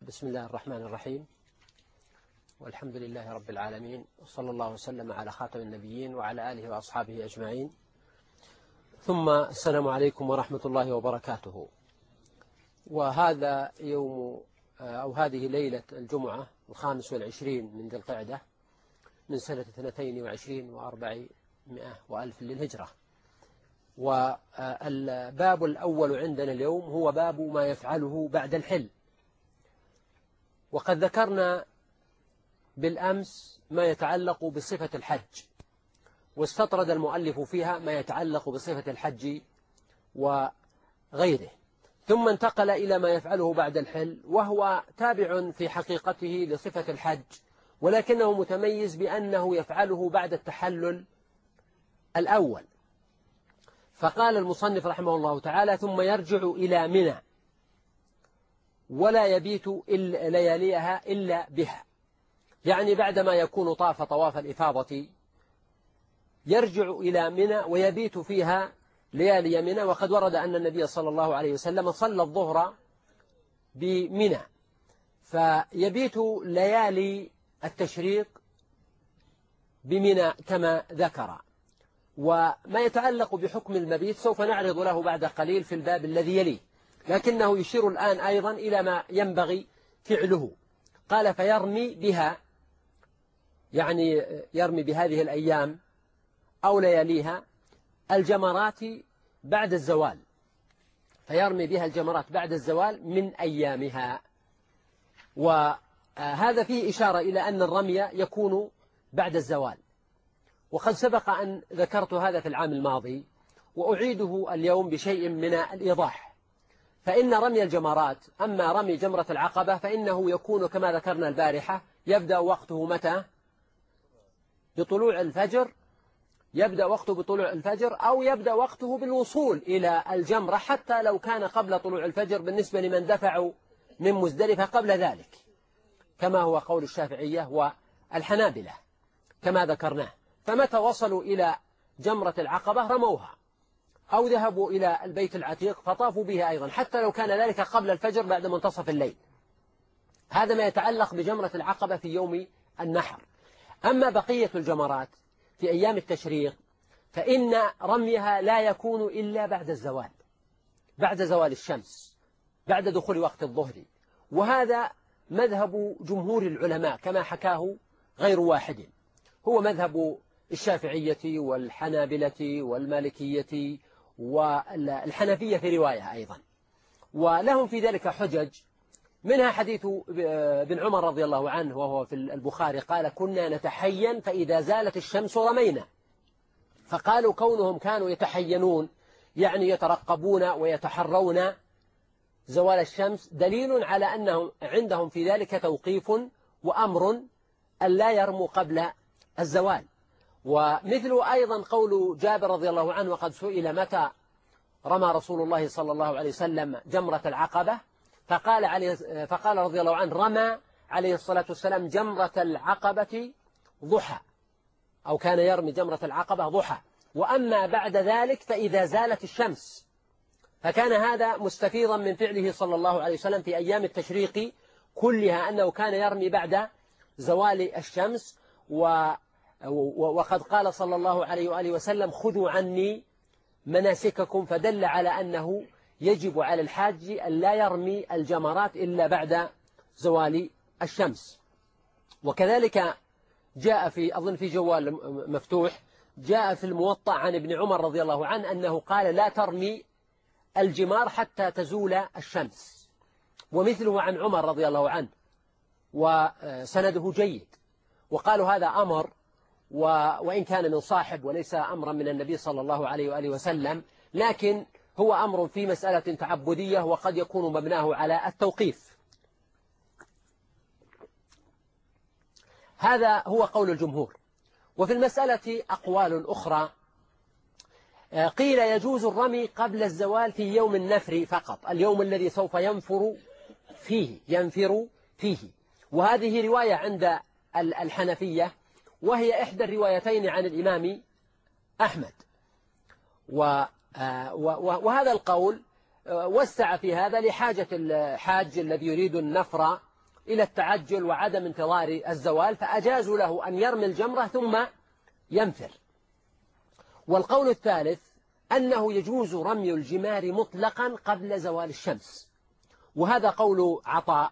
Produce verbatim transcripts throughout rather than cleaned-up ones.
بسم الله الرحمن الرحيم، والحمد لله رب العالمين، وصلى الله وسلم على خاتم النبيين وعلى آله وأصحابه أجمعين. ثم السلام عليكم ورحمة الله وبركاته. وهذا يوم أو هذه ليلة الجمعة الخامس والعشرين من ذي القعدة من سنة اثنتين وعشرين وأربعمائة وألف للهجرة. والباب الأول عندنا اليوم هو باب ما يفعله بعد الحل. وقد ذكرنا بالأمس ما يتعلق بصفة الحج، واستطرد المؤلف فيها ما يتعلق بصفة الحج وغيره، ثم انتقل إلى ما يفعله بعد الحل، وهو تابع في حقيقته لصفة الحج، ولكنه متميز بأنه يفعله بعد التحلل الأول. فقال المصنف رحمه الله تعالى: ثم يرجع إلى منى ولا يبيت إلا لياليها إلا بها، يعني بعدما يكون طاف طواف الإفاضة يرجع إلى منى ويبيت فيها ليالي منى. وقد ورد أن النبي صلى الله عليه وسلم صلى الظهر بمنى، فيبيت ليالي التشريق بمنى كما ذكر. وما يتعلق بحكم المبيت سوف نعرض له بعد قليل في الباب الذي يليه، لكنه يشير الآن أيضا إلى ما ينبغي فعله. قال: فيرمي بها، يعني يرمي بهذه الأيام أو لياليها الجمرات بعد الزوال، فيرمي بها الجمرات بعد الزوال من أيامها. وهذا فيه إشارة إلى أن الرمي يكون بعد الزوال، وقد سبق أن ذكرت هذا في العام الماضي، وأعيده اليوم بشيء من الإيضاح. فإن رمي الجمرات، أما رمي جمرة العقبة فإنه يكون كما ذكرنا البارحة يبدأ وقته متى؟ بطلوع الفجر، يبدأ وقته بطلوع الفجر، أو يبدأ وقته بالوصول إلى الجمرة، حتى لو كان قبل طلوع الفجر بالنسبة لمن دفعوا من مزدلفة قبل ذلك، كما هو قول الشافعية والحنابلة كما ذكرناه. فمتى وصلوا إلى جمرة العقبة رموها، أو ذهبوا إلى البيت العتيق فطافوا به أيضا، حتى لو كان ذلك قبل الفجر بعد منتصف الليل. هذا ما يتعلق بجمرة العقبة في يوم النحر. أما بقية الجمرات في أيام التشريق فإن رميها لا يكون إلا بعد الزوال، بعد زوال الشمس، بعد دخول وقت الظهر. وهذا مذهب جمهور العلماء كما حكاه غير واحد، هو مذهب الشافعية والحنابلة والمالكية والحنفية في رواية أيضا، ولهم في ذلك حجج، منها حديث بن عمر رضي الله عنه وهو في البخاري قال: كنا نتحين فإذا زالت الشمس رمينا. فقالوا كونهم كانوا يتحينون يعني يترقبون ويتحرون زوال الشمس دليل على أنهم عندهم في ذلك توقيف وأمر أن لا يرموا قبل الزوال. ومثل أيضا قول جابر رضي الله عنه: وقد سئل متى رمى رسول الله صلى الله عليه وسلم جمرة العقبة، فقال, عليه فقال رضي الله عنه: رمى عليه الصلاة والسلام جمرة العقبة ضحى، أو كان يرمي جمرة العقبة ضحى، وأما بعد ذلك فإذا زالت الشمس. فكان هذا مستفيضا من فعله صلى الله عليه وسلم في أيام التشريق كلها، أنه كان يرمي بعد زوال الشمس. و وقد قال صلى الله عليه وآله وسلم: خذوا عني مناسككم، فدل على أنه يجب على الحاج أن لا يرمي الجمرات إلا بعد زوال الشمس. وكذلك جاء في أظن في جوال مفتوح، جاء في الموطأ عن ابن عمر رضي الله عنه أنه قال: لا ترمي الجمار حتى تزول الشمس. ومثله عن عمر رضي الله عنه، وسنده جيد. وقالوا هذا أمر، وإن كان من صاحب وليس أمرا من النبي صلى الله عليه وآله وسلم، لكن هو أمر في مسألة تعبدية، وقد يكون مبناه على التوقيف. هذا هو قول الجمهور. وفي المسألة أقوال أخرى، قيل يجوز الرمي قبل الزوال في يوم النفر فقط، اليوم الذي سوف ينفر فيه ينفر فيه. وهذه رواية عند الحنفية، وهي إحدى الروايتين عن الإمام أحمد. وهذا القول وسع في هذا لحاجة الحاج الذي يريد النفر إلى التعجل وعدم انتظار الزوال، فأجازوا له أن يرمي الجمرة ثم ينفر. والقول الثالث أنه يجوز رمي الجمار مطلقا قبل زوال الشمس، وهذا قول عطاء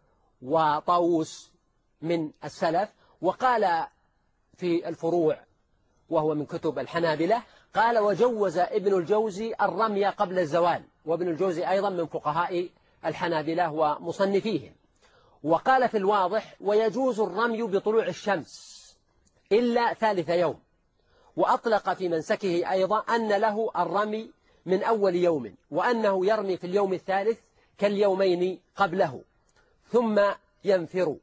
وطاووس من السلف. وقال في الفروع وهو من كتب الحنابلة، قال وجوز ابن الجوزي الرمي قبل الزوال، وابن الجوزي أيضا من فقهاء الحنابلة ومصنفيهم. وقال في الواضح ويجوز الرمي بطلوع الشمس إلا ثالث يوم. وأطلق في منسكه أيضا أن له الرمي من أول يوم، وأنه يرمي في اليوم الثالث كاليومين قبله ثم ينفر.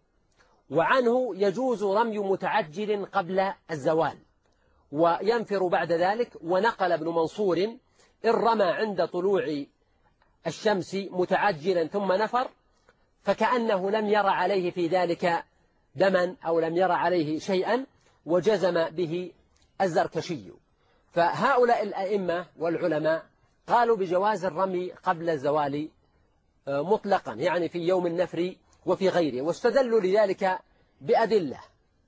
وعنه يجوز رمي متعجل قبل الزوال وينفر بعد ذلك. ونقل ابن منصور إن رمى عند طلوع الشمس متعجلا ثم نفر فكأنه لم ير عليه في ذلك دما أو لم ير عليه شيئا، وجزم به الزركشي. فهؤلاء الأئمة والعلماء قالوا بجواز الرمي قبل الزوال مطلقا، يعني في يوم النفر وفي غيره، واستدلوا لذلك بأدلة.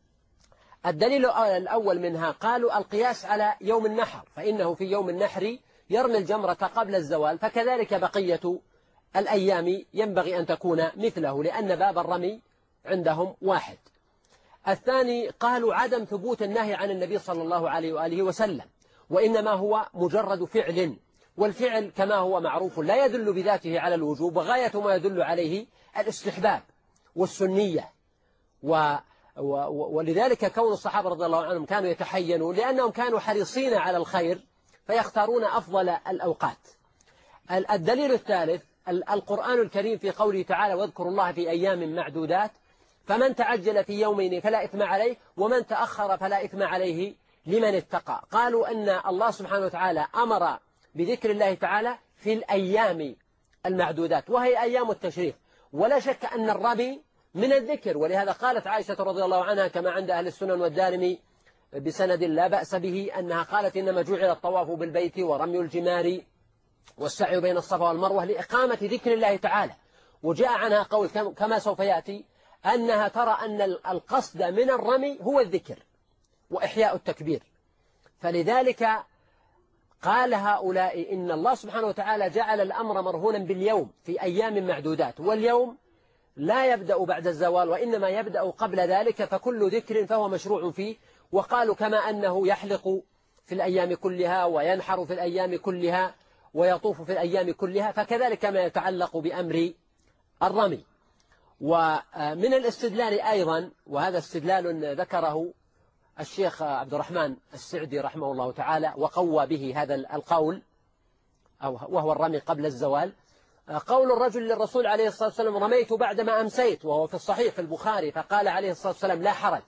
الدليل الأول منها قالوا القياس على يوم النحر، فإنه في يوم النحر يرمي الجمرة قبل الزوال، فكذلك بقية الأيام ينبغي أن تكون مثله، لأن باب الرمي عندهم واحد. الثاني قالوا عدم ثبوت النهي عن النبي صلى الله عليه وآله وسلم، وإنما هو مجرد فعل، والفعل كما هو معروف لا يدل بذاته على الوجوب، وغاية ما يدل عليه الاستحباب والسنية. و ولذلك كون الصحابة رضي الله عنهم كانوا يتحينون لأنهم كانوا حريصين على الخير فيختارون أفضل الأوقات. الدليل الثالث القرآن الكريم في قوله تعالى واذكروا الله في أيام معدودات، فمن تعجل في يومين فلا إثم عليه ومن تأخر فلا إثم عليه لمن اتقى. قالوا أن الله سبحانه وتعالى أمر بذكر الله تعالى في الأيام المعدودات، وهي أيام التشريق، ولا شك أن الرمي من الذكر. ولهذا قالت عائشة رضي الله عنها كما عند أهل السنن والدارمي بسند لا بأس به أنها قالت إنما جعل الطواف بالبيت ورمي الجمار والسعي بين الصفا والمروة لإقامة ذكر الله تعالى. وجاء عنها قول كما سوف يأتي أنها ترى أن القصد من الرمي هو الذكر وإحياء التكبير. فلذلك قال هؤلاء إن الله سبحانه وتعالى جعل الأمر مرهونا باليوم في أيام معدودات، واليوم لا يبدأ بعد الزوال وإنما يبدأ قبل ذلك، فكل ذكر فهو مشروع فيه. وقالوا كما أنه يحلق في الأيام كلها وينحر في الأيام كلها ويطوف في الأيام كلها، فكذلك ما يتعلق بأمر الرمي. ومن الاستدلال أيضا، وهذا استدلال ذكره الشيخ عبد الرحمن السعدي رحمه الله تعالى وقوى به هذا القول وهو الرمي قبل الزوال، قول الرجل للرسول عليه الصلاة والسلام رميت بعدما أمسيت، وهو في الصحيح في البخاري، فقال عليه الصلاة والسلام لا حرج،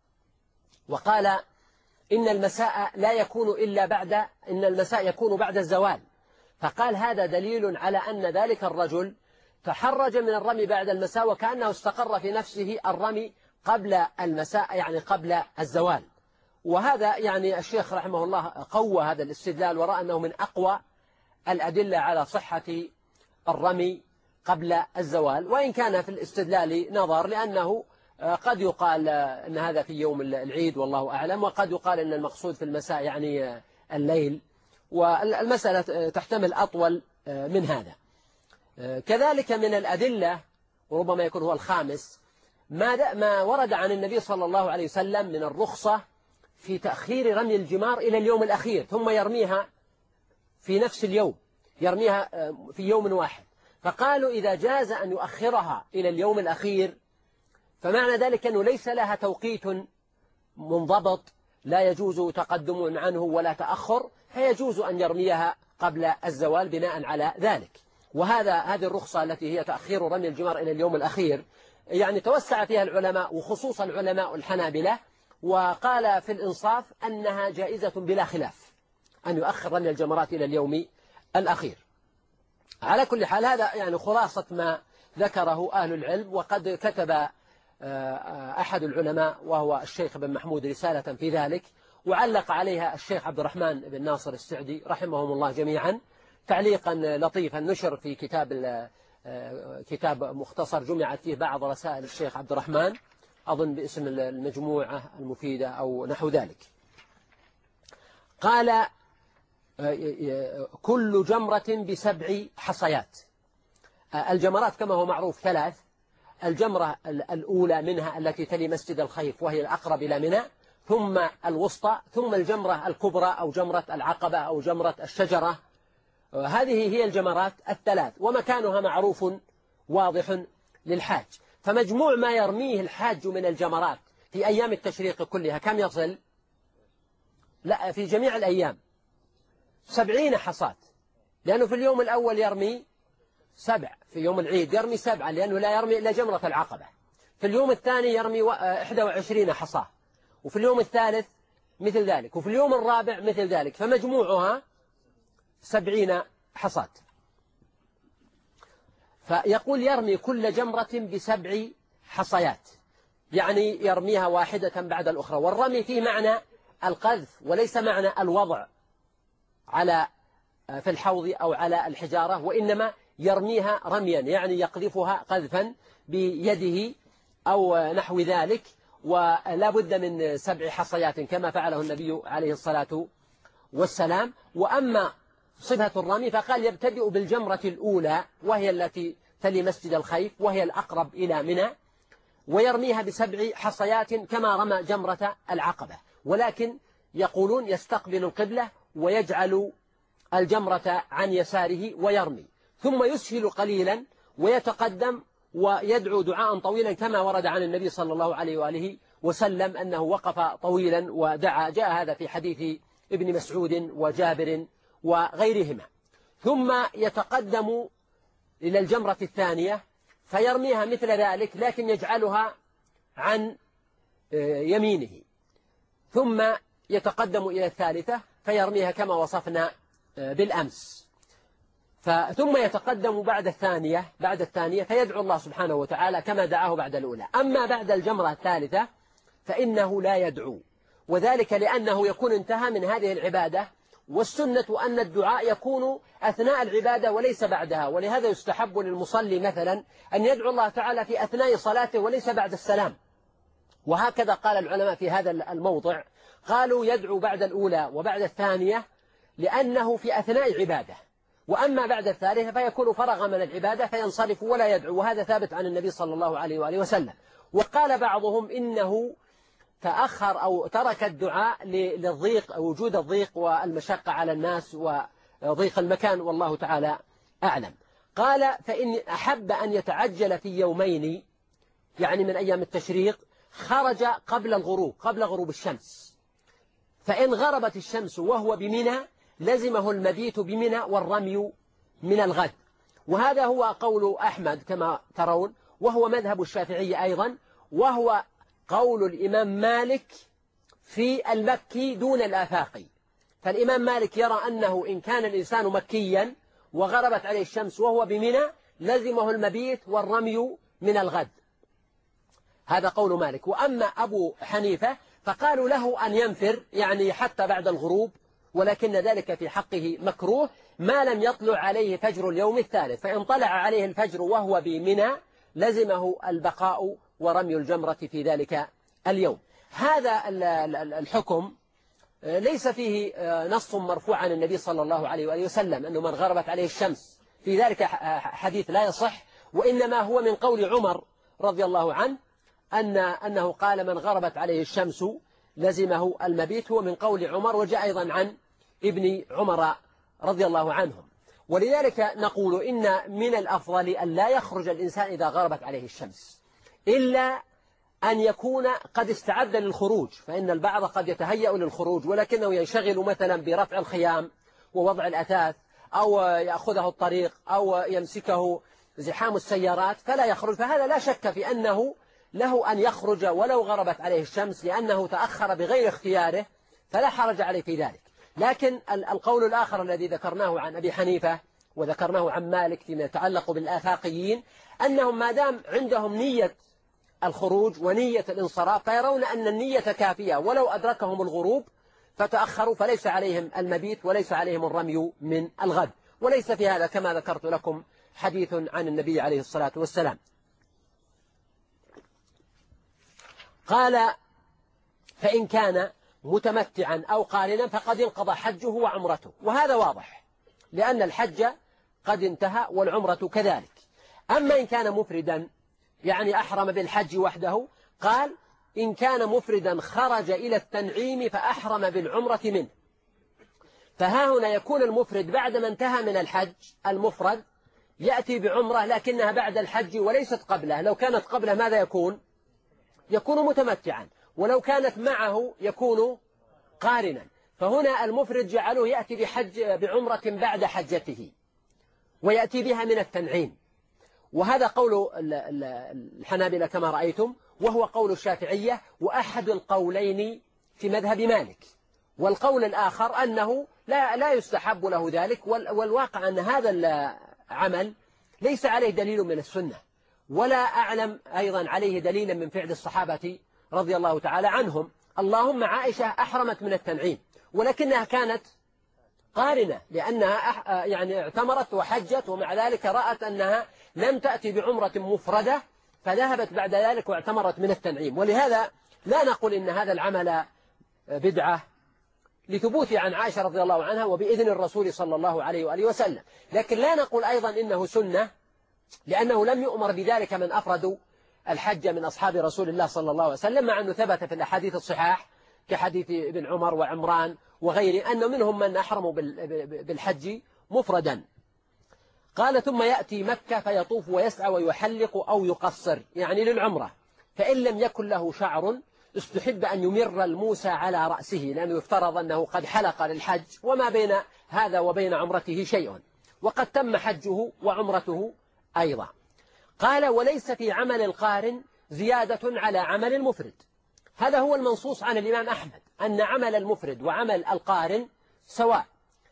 وقال إن المساء لا يكون إلا بعد إن المساء يكون بعد الزوال، فقال هذا دليل على أن ذلك الرجل تحرج من الرمي بعد المساء، وكأنه استقر في نفسه الرمي قبل المساء يعني قبل الزوال. وهذا يعني الشيخ رحمه الله قوى هذا الاستدلال ورأى أنه من أقوى الأدلة على صحة الرمي قبل الزوال، وإن كان في الاستدلال نظر، لأنه قد يقال أن هذا في يوم العيد والله أعلم، وقد يقال أن المقصود في المساء يعني الليل، والمسألة تحتمل أطول من هذا. كذلك من الأدلة وربما يكون هو الخامس ما ما ورد عن النبي صلى الله عليه وسلم من الرخصة في تأخير رمي الجمار إلى اليوم الأخير ثم يرميها في نفس اليوم، يرميها في يوم واحد. فقالوا إذا جاز أن يؤخرها إلى اليوم الأخير فمعنى ذلك أنه ليس لها توقيت منضبط، لا يجوز تقدم عنه ولا تأخر، فيجوز أن يرميها قبل الزوال بناء على ذلك. وهذا هذه الرخصة التي هي تأخير رمي الجمار إلى اليوم الأخير يعني توسع فيها العلماء وخصوصا العلماء الحنابلة، وقال في الإنصاف أنها جائزة بلا خلاف أن يؤخر رمي الجمرات إلى اليوم الأخير. على كل حال هذا يعني خلاصة ما ذكره أهل العلم، وقد كتب أحد العلماء وهو الشيخ بن محمود رسالة في ذلك، وعلق عليها الشيخ عبد الرحمن بن ناصر السعدي رحمهم الله جميعا تعليقا لطيفا نشر في كتاب كتاب مختصر جمعت فيه بعض رسائل الشيخ عبد الرحمن، أظن باسم المجموعة المفيدة أو نحو ذلك. قال كل جمرة بسبع حصيات. الجمرات كما هو معروف ثلاث: الجمرة الأولى منها التي تلي مسجد الخيف وهي الأقرب إلى منى، ثم الوسطى، ثم الجمرة الكبرى أو جمرة العقبة أو جمرة الشجرة. هذه هي الجمرات الثلاث، ومكانها معروف واضح للحاج. فمجموع ما يرميه الحاج من الجمرات في أيام التشريق كلها كم يصل؟ لا، في جميع الأيام سبعين حصاة، لأنه في اليوم الأول يرمي سبع، في يوم العيد يرمي سبعة لأنه لا يرمي إلا جمرة العقبة، في اليوم الثاني يرمي إحدى وعشرين حصاة، وفي اليوم الثالث مثل ذلك، وفي اليوم الرابع مثل ذلك، فمجموعها سبعين حصاة. فيقول يرمي كل جمرة بسبع حصيات، يعني يرميها واحدة بعد الأخرى. والرمي فيه معنى القذف وليس معنى الوضع على في الحوض أو على الحجارة، وإنما يرميها رميا، يعني يقذفها قذفا بيده أو نحو ذلك. ولا بد من سبع حصيات كما فعله النبي عليه الصلاة والسلام. وأما صفة الرمي فقال يبتدئ بالجمرة الأولى وهي التي تلي مسجد الخيف وهي الأقرب إلى منى، ويرميها بسبع حصيات كما رمى جمرة العقبة، ولكن يقولون يستقبل القبلة ويجعل الجمرة عن يساره ويرمي، ثم يسهل قليلا ويتقدم ويدعو دعاء طويلا كما ورد عن النبي صلى الله عليه وآله وسلم أنه وقف طويلا ودعا، جاء هذا في حديث ابن مسعود وجابر وغيرهما. ثم يتقدم إلى الجمرة الثانية فيرميها مثل ذلك لكن يجعلها عن يمينه، ثم يتقدم إلى الثالثة فيرميها كما وصفنا بالأمس، ثم يتقدم بعد الثانية بعد الثانية فيدعو الله سبحانه وتعالى كما دعاه بعد الأولى. أما بعد الجمرة الثالثة فإنه لا يدعو، وذلك لأنه يكون انتهى من هذه العبادة، والسنة أن الدعاء يكون أثناء العبادة وليس بعدها. ولهذا يستحب للمصلي مثلا أن يدعو الله تعالى في أثناء صلاته وليس بعد السلام. وهكذا قال العلماء في هذا الموضع، قالوا يدعو بعد الأولى وبعد الثانية لأنه في أثناء عبادة، وأما بعد الثالثة فيكون فرغ من العبادة فينصرف ولا يدعو، وهذا ثابت عن النبي صلى الله عليه وآله وسلم. وقال بعضهم إنه تأخر أو ترك الدعاء للضيق، وجود الضيق والمشقة على الناس وضيق المكان، والله تعالى أعلم. قال فإن أحب أن يتعجل في يومين، يعني من أيام التشريق، خرج قبل الغروب قبل غروب الشمس، فإن غربت الشمس وهو بمنى لزمه المبيت بمنى والرمي من الغد. وهذا هو قول أحمد كما ترون، وهو مذهب الشافعي أيضا، وهو قول الإمام مالك في المكي دون الآفاقي. فالإمام مالك يرى أنه إن كان الإنسان مكيا وغربت عليه الشمس وهو بمنى لزمه المبيت والرمي من الغد، هذا قول مالك. وأما أبو حنيفة فقالوا له أن ينفر، يعني حتى بعد الغروب، ولكن ذلك في حقه مكروه ما لم يطلع عليه فجر اليوم الثالث، فإن طلع عليه الفجر وهو بمنى لزمه البقاء ورمي الجمرة في ذلك اليوم. هذا الحكم ليس فيه نص مرفوع عن النبي صلى الله عليه وآله وسلم أنه من غربت عليه الشمس، في ذلك حديث لا يصح، وإنما هو من قول عمر رضي الله عنه أن أنه قال من غربت عليه الشمس لزمه المبيت، هو من قول عمر، وجاء أيضا عن ابن عمر رضي الله عنهم. ولذلك نقول إن من الأفضل أن لا يخرج الإنسان إذا غربت عليه الشمس إلا أن يكون قد استعد للخروج، فإن البعض قد يتهيأ للخروج ولكنه ينشغل مثلا برفع الخيام ووضع الأثاث، أو يأخذه الطريق أو يمسكه زحام السيارات فلا يخرج، فهذا لا شك في أنه له أن يخرج ولو غربت عليه الشمس لأنه تأخر بغير اختياره، فلا حرج عليه في ذلك. لكن القول الآخر الذي ذكرناه عن أبي حنيفة وذكرناه عن مالك فيما يتعلق بالآفاقيين، أنهم ما دام عندهم نية الخروج ونية الانصراف فيرون أن النية كافية، ولو أدركهم الغروب فتأخروا فليس عليهم المبيت وليس عليهم الرمي من الغد. وليس في هذا كما ذكرت لكم حديث عن النبي عليه الصلاة والسلام. قال فإن كان متمتعا أو قارنا فقد انقضى حجه وعمرته، وهذا واضح لأن الحج قد انتهى والعمرة كذلك. أما إن كان مفردا يعني أحرم بالحج وحده، قال إن كان مفردا خرج إلى التنعيم فأحرم بالعمرة منه. فها هنا يكون المفرد بعدما انتهى من الحج المفرد يأتي بعمرة لكنها بعد الحج وليست قبله. لو كانت قبله ماذا يكون؟ يكون متمتعا، ولو كانت معه يكون قارنا. فهنا المفرد جعله يأتي بحج بعمرة بعد حجته ويأتي بها من التنعيم، وهذا قول الحنابلة كما رأيتم، وهو قول الشافعية وأحد القولين في مذهب مالك. والقول الآخر أنه لا لا يستحب له ذلك، والواقع أن هذا العمل ليس عليه دليل من السنة، ولا أعلم أيضا عليه دليلا من فعل الصحابة رضي الله تعالى عنهم. اللهم عائشة أحرمت من التنعيم ولكنها كانت قارنة لأنها يعني اعتمرت وحجت، ومع ذلك رأت أنها لم تأتي بعمرة مفردة فذهبت بعد ذلك واعتمرت من التنعيم. ولهذا لا نقول إن هذا العمل بدعة لثبوت عن عائشة رضي الله عنها وبإذن الرسول صلى الله عليه وآله وسلم، لكن لا نقول أيضا إنه سنة لأنه لم يؤمر بذلك من أفردوا الحج من أصحاب رسول الله صلى الله عليه وسلم، مع أنه ثبت في الأحاديث الصحاح كحديث ابن عمر وعمران وغيره أن منهم من أحرموا بالحج مفردا. قال ثم يأتي مكة فيطوف ويسعى ويحلق أو يقصر يعني للعمرة، فإن لم يكن له شعر استحب أن يمر الموسى على رأسه، لأنه يفترض أنه قد حلق للحج وما بين هذا وبين عمرته شيء، وقد تم حجه وعمرته أيضا. قال وليس في عمل القارن زيادة على عمل المفرد. هذا هو المنصوص عن الإمام أحمد أن عمل المفرد وعمل القارن سواء،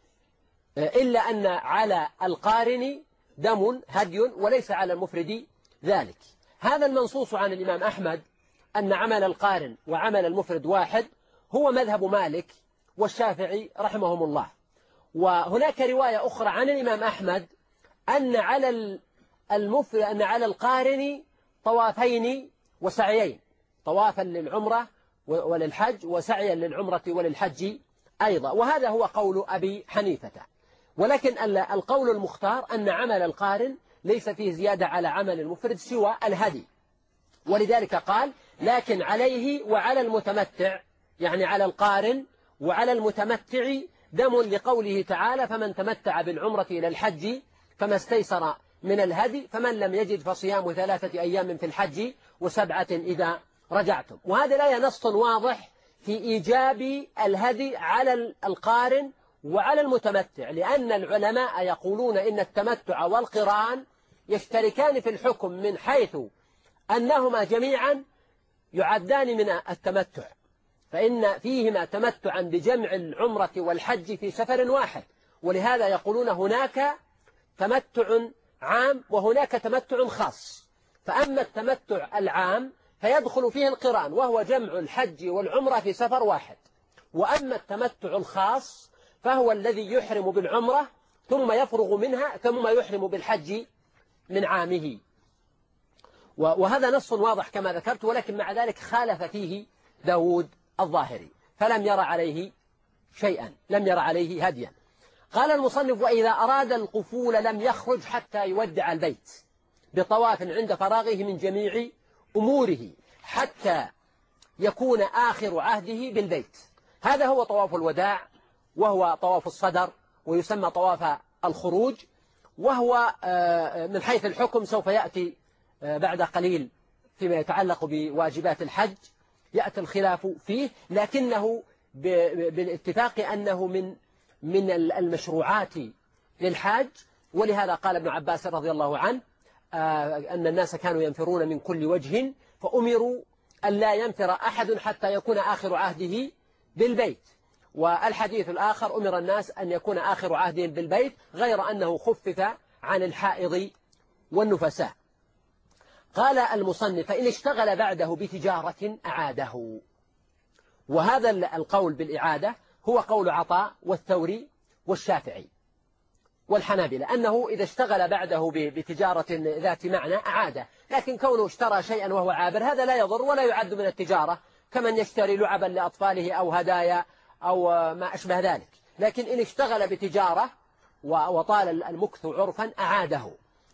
إلا أن على القارن دم هدي وليس على المفرد ذلك. هذا المنصوص عن الإمام أحمد أن عمل القارن وعمل المفرد واحد هو مذهب مالك والشافعي رحمهم الله. وهناك رواية أخرى عن الإمام أحمد أن على المفرد أن على القارن طوافين وسعيين، طوافا للعمرة وللحج وسعيا للعمرة وللحج أيضا، وهذا هو قول أبي حنيفة. ولكن القول المختار أن عمل القارن ليس فيه زيادة على عمل المفرد سوى الهدي، ولذلك قال لكن عليه وعلى المتمتع، يعني على القارن وعلى المتمتع دم، لقوله تعالى فمن تمتع بالعمرة إلى الحج فما استيسر من الهدي فمن لم يجد فصيام ثلاثة أيام في الحج وسبعة إذا رجعتم. وهذا لا نص واضح في إيجاب الهدي على القارن وعلى المتمتع، لأن العلماء يقولون إن التمتع والقران يشتركان في الحكم من حيث أنهما جميعا يعدان من التمتع، فإن فيهما تمتعا بجمع العمرة والحج في سفر واحد، ولهذا يقولون هناك تمتع عام وهناك تمتع خاص. فأما التمتع العام فيدخل فيه القران وهو جمع الحج والعمرة في سفر واحد، وأما التمتع الخاص فهو الذي يحرم بالعمرة ثم يفرغ منها ثم يحرم بالحج من عامه. وهذا نص واضح كما ذكرت، ولكن مع ذلك خالف فيه داود الظاهري فلم يرى عليه شيئا، لم يرى عليه هديا. قال المصنف وإذا أراد القفول لم يخرج حتى يودع البيت بطواف عند فراغه من جميع أموره حتى يكون آخر عهده بالبيت. هذا هو طواف الوداع، وهو طواف الصدر ويسمى طواف الخروج، وهو من حيث الحكم سوف يأتي بعد قليل فيما يتعلق بواجبات الحج، يأتي الخلاف فيه، لكنه بالاتفاق أنه من من المشروعات للحاج. ولهذا قال ابن عباس رضي الله عنه أن الناس كانوا ينفرون من كل وجه فأمروا أن لا ينفر أحد حتى يكون آخر عهده بالبيت. والحديث الآخر أمر الناس أن يكون آخر عهدهم بالبيت، غير أنه خفف عن الحائض والنفساء. قال المصنف فإن اشتغل بعده بتجارة أعاده. وهذا القول بالإعادة هو قول عطاء والثوري والشافعي، والحنابلة أنه إذا اشتغل بعده بتجارة ذات معنى أعاده، لكن كونه اشترى شيئا وهو عابر هذا لا يضر ولا يعد من التجارة كمن يشتري لعبا لأطفاله أو هدايا أو ما أشبه ذلك. لكن إن اشتغل بتجارة وطال المكث عرفا أعاده.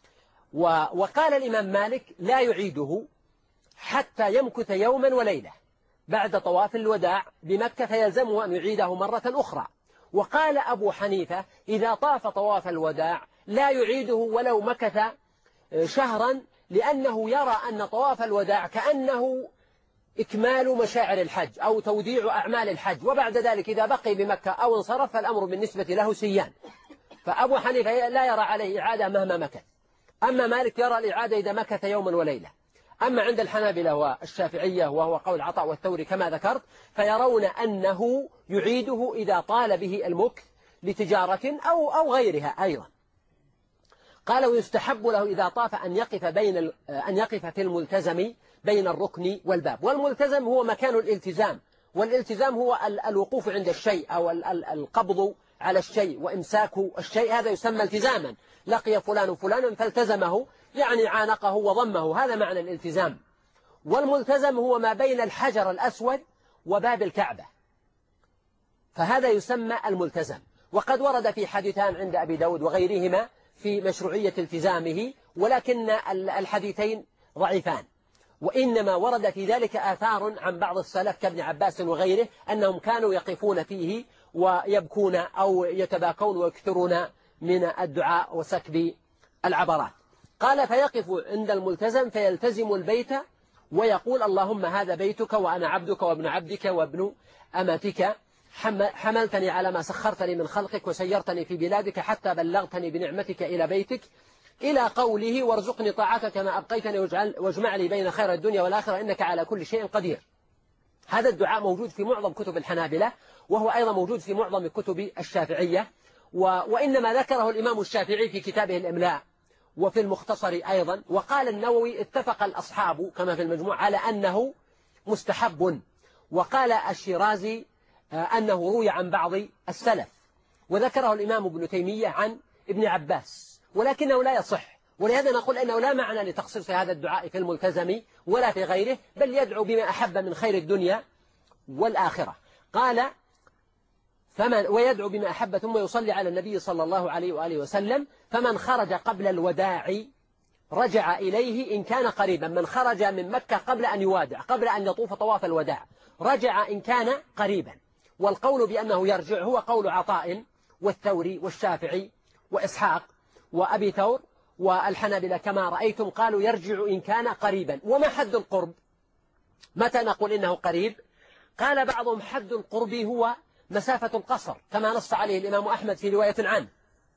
وقال الإمام مالك لا يعيده حتى يمكث يوما وليلة بعد طواف الوداع بمكة فيلزمه أن يعيده مرة أخرى. وقال أبو حنيفة إذا طاف طواف الوداع لا يعيده ولو مكث شهرا، لأنه يرى أن طواف الوداع كأنه إكمال مشاعر الحج أو توديع أعمال الحج، وبعد ذلك إذا بقي بمكة أو انصرف فالأمر بالنسبة له سيان. فأبو حنيفة لا يرى عليه إعادة مهما مكث. أما مالك يرى الإعادة إذا مكث يوما وليلة. أما عند الحنابلة والشافعية وهو قول عطاء والثوري كما ذكرت فيرون أنه يعيده إذا طال به المكث لتجارة أو أو غيرها أيضا. قال ويستحب له إذا طاف أن يقف بين أن يقف في الملتزم بين الركن والباب. والملتزم هو مكان الالتزام، والالتزام هو الوقوف عند الشيء أو القبض على الشيء وإمساك الشيء، هذا يسمى التزاما. لقي فلان فلانا فالتزمه يعني عانقه وضمه، هذا معنى الالتزام. والملتزم هو ما بين الحجر الأسود وباب الكعبة، فهذا يسمى الملتزم. وقد ورد في حديثان عند أبي داود وغيرهما في مشروعية التزامه، ولكن الحديثين ضعيفان. وإنما ورد في ذلك آثار عن بعض السلف كابن عباس وغيره أنهم كانوا يقفون فيه ويبكون أو يتباكون ويكثرون من الدعاء وسكب العبرات. قال فيقف عند الملتزم فيلتزم البيت ويقول اللهم هذا بيتك وأنا عبدك وابن عبدك وابن أمتك، حملتني على ما سخرتني من خلقك وسيرتني في بلادك حتى بلغتني بنعمتك إلى بيتك، إلى قوله وارزقني طاعتك ما أبقيتني واجمع لي بين خير الدنيا والآخرة إنك على كل شيء قدير. هذا الدعاء موجود في معظم كتب الحنابلة، وهو أيضا موجود في معظم كتب الشافعية، وإنما ذكره الإمام الشافعي في كتابه الإملاء وفي المختصر أيضا. وقال النووي اتفق الأصحاب كما في المجموع على أنه مستحب. وقال الشيرازي أنه روي عن بعض السلف، وذكره الإمام ابن تيمية عن ابن عباس، ولكنه لا يصح. ولهذا نقول أنه لا معنى لتخصيص هذا الدعاء في الملتزم ولا في غيره، بل يدعو بما أحب من خير الدنيا والآخرة. قال فمن ويدعو بما أحب ثم يصلي على النبي صلى الله عليه وآله وسلم. فمن خرج قبل الوداع رجع إليه إن كان قريبا. من خرج من مكة قبل أن يوادع، قبل أن يطوف طواف الوداع، رجع إن كان قريبا. والقول بأنه يرجع هو قول عطاء والثوري والشافعي وإسحاق وأبي ثور والحنابلة كما رأيتم، قالوا يرجع إن كان قريبا. وما حد القرب؟ متى نقول إنه قريب؟ قال بعضهم حد القرب هو مسافة القصر كما نص عليه الإمام أحمد في رواية عنه.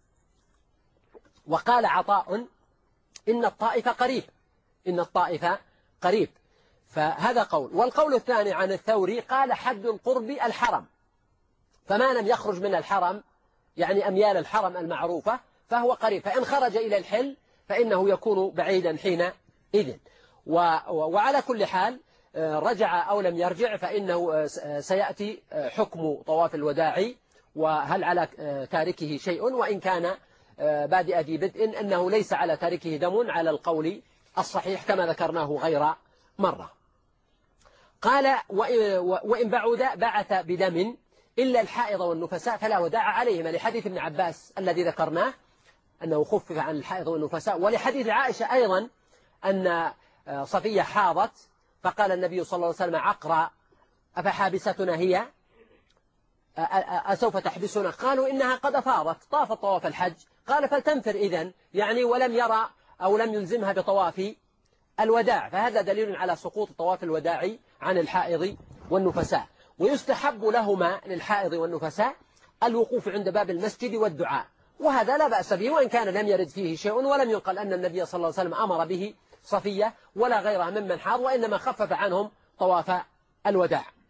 وقال عطاء إن الطائف قريب، إن الطائف قريب. فهذا قول. والقول الثاني عن الثوري قال حد القرب الحرم، فما لم يخرج من الحرم يعني أميال الحرم المعروفة فهو قريب، فإن خرج إلى الحل فإنه يكون بعيدا حينئذ. وعلى كل حال رجع أو لم يرجع فإنه سيأتي حكم طواف الوداع وهل على تاركه شيء، وإن كان بادئ ذي بدء أنه ليس على تاركه دم على القول الصحيح كما ذكرناه غير مرة. قال وإن بعد بعث بدم إلا الحائض والنفساء فلا وداع عليهما، لحديث ابن عباس الذي ذكرناه أنه خفف عن الحائض والنفساء، ولحديث عائشة أيضا أن صفية حاضت فقال النبي صلى الله عليه وسلم عقرى أفحابستنا هي أسوف تحبسنا؟ قالوا إنها قد أفاضت طافت طواف الحج. قال فلتنفر إذن، يعني ولم يرى أو لم يلزمها بطواف الوداع، فهذا دليل على سقوط طواف الوداع عن الحائض والنفساء. ويستحب لهما للحائض والنفساء الوقوف عند باب المسجد والدعاء، وهذا لا بأس به وإن كان لم يرد فيه شيء، ولم ينقل أن النبي صلى الله عليه وسلم أمر به صفية ولا غيرها ممن حاض، وإنما خفف عنهم طواف الوداع.